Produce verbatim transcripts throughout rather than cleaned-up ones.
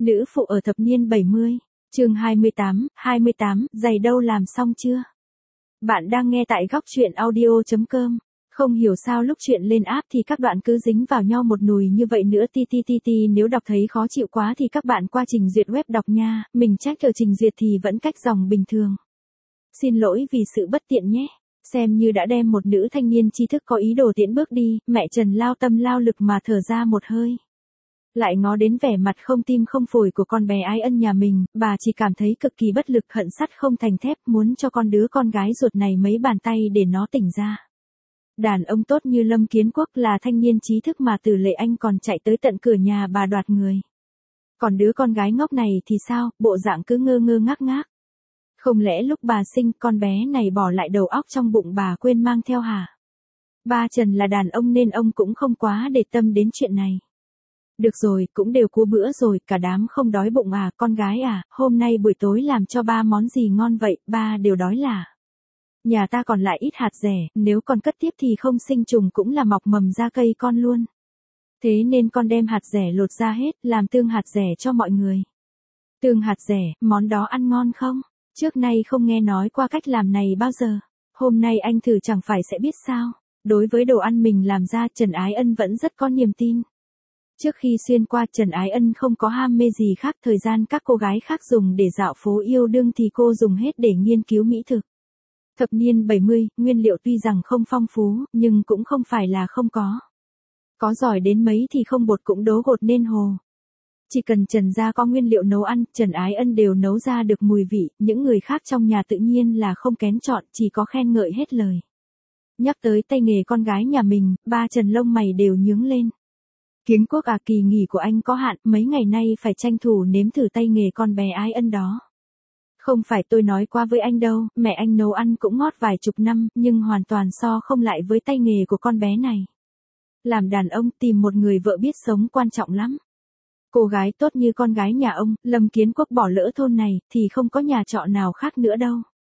Nữ phụ ở thập niên bảy mươi, chương hai mươi tám, hai mươi tám, giày đâu làm xong chưa? Bạn đang nghe tại góc truyện audio chấm com. Không hiểu sao lúc chuyện lên app thì các đoạn cứ dính vào nhau một nùi như vậy nữa ti ti ti ti nếu đọc thấy khó chịu quá thì các bạn qua trình duyệt web đọc nha, mình check ở trình duyệt thì vẫn cách dòng bình thường. Xin lỗi vì sự bất tiện nhé. Xem như đã đem một nữ thanh niên tri thức có ý đồ tiễn bước đi, mẹ Trần lao tâm lao lực mà thở ra một hơi. Lại ngó đến vẻ mặt không tim không phổi của con bé ái ân nhà mình, bà chỉ cảm thấy cực kỳ bất lực hận sắt không thành thép muốn cho con đứa con gái ruột này mấy bàn tay để nó tỉnh ra. Đàn ông tốt như Lâm Kiến Quốc là thanh niên trí thức mà Từ Lệ Anh còn chạy tới tận cửa nhà bà đoạt người. Còn đứa con gái ngốc này thì sao, bộ dạng cứ ngơ ngơ ngác ngác. Không lẽ lúc bà sinh con bé này bỏ lại đầu óc trong bụng bà quên mang theo hả? Ba Trần là đàn ông nên ông cũng không quá để tâm đến chuyện này. Được rồi, cũng đều cua bữa rồi, cả đám không đói bụng à, con gái à, hôm nay buổi tối làm cho ba món gì ngon vậy, ba đều đói là. Nhà ta còn lại ít hạt rẻ, nếu con cất tiếp thì không sinh trùng cũng là mọc mầm ra cây con luôn. Thế nên con đem hạt rẻ lột ra hết, làm tương hạt rẻ cho mọi người. Tương hạt rẻ, món đó ăn ngon không? Trước nay không nghe nói qua cách làm này bao giờ. Hôm nay anh thử chẳng phải sẽ biết sao. Đối với đồ ăn mình làm ra, Trần Ái Ân vẫn rất có niềm tin. Trước khi xuyên qua, Trần Ái Ân không có ham mê gì khác, thời gian các cô gái khác dùng để dạo phố yêu đương thì cô dùng hết để nghiên cứu mỹ thực. Thập niên bảy mươi, nguyên liệu tuy rằng không phong phú, nhưng cũng không phải là không có. Có giỏi đến mấy thì không bột cũng đố gột nên hồ. Chỉ cần Trần gia có nguyên liệu nấu ăn, Trần Ái Ân đều nấu ra được mùi vị, những người khác trong nhà tự nhiên là không kén chọn, chỉ có khen ngợi hết lời. Nhắc tới tay nghề con gái nhà mình, ba Trần lông mày đều nhướng lên. Kiến Quốc à, kỳ nghỉ của anh có hạn, mấy ngày nay phải tranh thủ nếm thử tay nghề con bé Ái Ân đó. Không phải tôi nói qua với anh đâu, mẹ anh nấu ăn cũng ngót vài chục năm, nhưng hoàn toàn so không lại với tay nghề của con bé này. Làm đàn ông tìm một người vợ biết sống quan trọng lắm. Cô gái tốt như con gái nhà ông, Lâm Kiến Quốc bỏ lỡ thôn này, thì không có nhà trọ nào khác nữa đâu.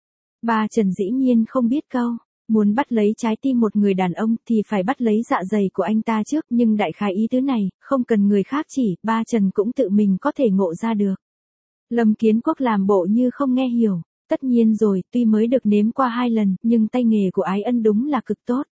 Ba Trần dĩ nhiên không biết câu, muốn bắt lấy trái tim một người đàn ông thì phải bắt lấy dạ dày của anh ta trước, nhưng đại khái ý tứ này, không cần người khác chỉ, ba Trần cũng tự mình có thể ngộ ra được. Lâm Kiến Quốc làm bộ như không nghe hiểu, tất nhiên rồi, tuy mới được nếm qua hai lần, nhưng tay nghề của Ái Ân đúng là cực tốt.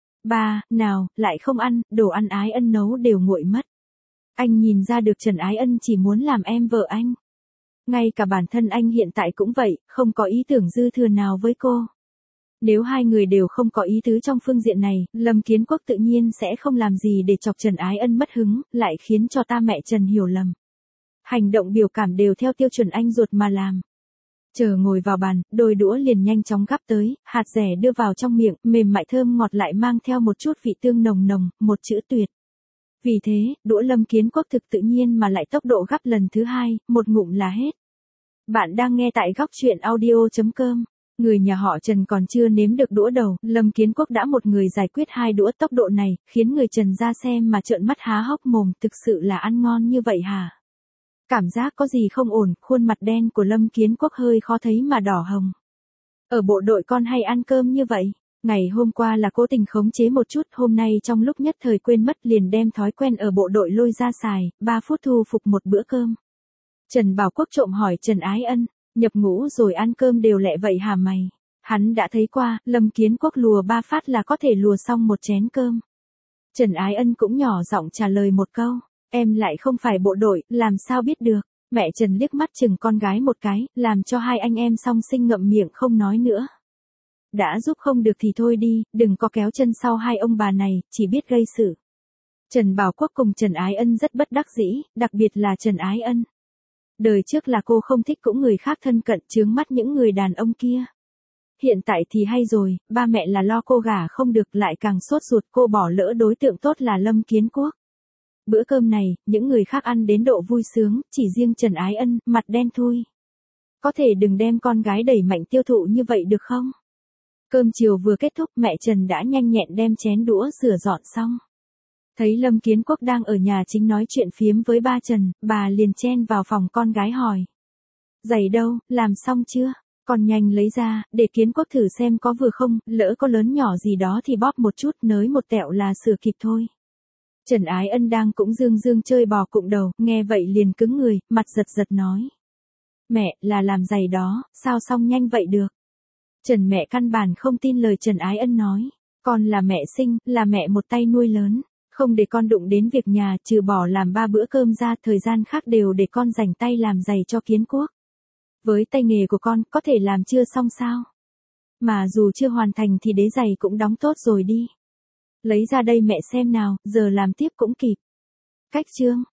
Ba, nào, lại không ăn, đồ ăn Ái Ân nấu đều nguội mất. Anh nhìn ra được Trần Ái Ân chỉ muốn làm em vợ anh. Ngay cả bản thân anh hiện tại cũng vậy, không có ý tưởng dư thừa nào với cô. Nếu hai người đều không có ý tứ trong phương diện này, Lâm Kiến Quốc tự nhiên sẽ không làm gì để chọc Trần Ái Ân mất hứng, lại khiến cho ta mẹ Trần hiểu lầm. Hành động biểu cảm đều theo tiêu chuẩn anh ruột mà làm. Chờ ngồi vào bàn, đôi đũa liền nhanh chóng gắp tới, hạt rẻ đưa vào trong miệng, mềm mại thơm ngọt lại mang theo một chút vị tương nồng nồng, một chữ tuyệt. Vì thế, đũa Lâm Kiến Quốc thực tự nhiên mà lại tốc độ gắp lần thứ hai, một ngụm là hết. Bạn đang nghe tại góc truyện audio chấm com. Người nhà họ Trần còn chưa nếm được đũa đầu, Lâm Kiến Quốc đã một người giải quyết hai đũa, tốc độ này, khiến người Trần ra xem mà trợn mắt há hốc mồm, thực sự là ăn ngon như vậy hả? Cảm giác có gì không ổn, khuôn mặt đen của Lâm Kiến Quốc hơi khó thấy mà đỏ hồng. Ở bộ đội con hay ăn cơm như vậy? Ngày hôm qua là cố tình khống chế một chút, hôm nay trong lúc nhất thời quên mất liền đem thói quen ở bộ đội lôi ra xài, ba phút thu phục một bữa cơm. Trần Bảo Quốc trộm hỏi Trần Ái Ân, nhập ngũ rồi ăn cơm đều lẹ vậy hả mày? Hắn đã thấy qua, Lâm Kiến Quốc lùa ba phát là có thể lùa xong một chén cơm. Trần Ái Ân cũng nhỏ giọng trả lời một câu, em lại không phải bộ đội, làm sao biết được? Mẹ Trần liếc mắt chừng con gái một cái, làm cho hai anh em song sinh ngậm miệng không nói nữa. Đã giúp không được thì thôi đi, đừng có kéo chân sau hai ông bà này, chỉ biết gây sự. Trần Bảo Quốc cùng Trần Ái Ân rất bất đắc dĩ, đặc biệt là Trần Ái Ân. Đời trước là cô không thích cũng người khác thân cận chướng mắt những người đàn ông kia. Hiện tại thì hay rồi, ba mẹ là lo cô gả không được lại càng sốt ruột cô bỏ lỡ đối tượng tốt là Lâm Kiến Quốc. Bữa cơm này, những người khác ăn đến độ vui sướng, chỉ riêng Trần Ái Ân, mặt đen thui. Có thể đừng đem con gái đẩy mạnh tiêu thụ như vậy được không? Cơm chiều vừa kết thúc, mẹ Trần đã nhanh nhẹn đem chén đũa rửa dọn xong. Thấy Lâm Kiến Quốc đang ở nhà chính nói chuyện phiếm với ba Trần, bà liền chen vào phòng con gái hỏi. Giày đâu, làm xong chưa? Con nhanh lấy ra, để Kiến Quốc thử xem có vừa không, lỡ có lớn nhỏ gì đó thì bóp một chút, nới một tẹo là sửa kịp thôi. Trần Ái Ân đang cũng dương dương chơi bò cụng đầu, nghe vậy liền cứng người, mặt giật giật nói. Mẹ, là làm giày đó, sao xong nhanh vậy được? Trần mẹ căn bản không tin lời Trần Ái Ân nói. Con là mẹ sinh, là mẹ một tay nuôi lớn. Không để con đụng đến việc nhà, trừ bỏ làm ba bữa cơm ra, thời gian khác đều để con rảnh tay làm giày cho Kiến Quốc. Với tay nghề của con, có thể làm chưa xong sao? Mà dù chưa hoàn thành thì đế giày cũng đóng tốt rồi đi. Lấy ra đây mẹ xem nào, giờ làm tiếp cũng kịp. Cách chương.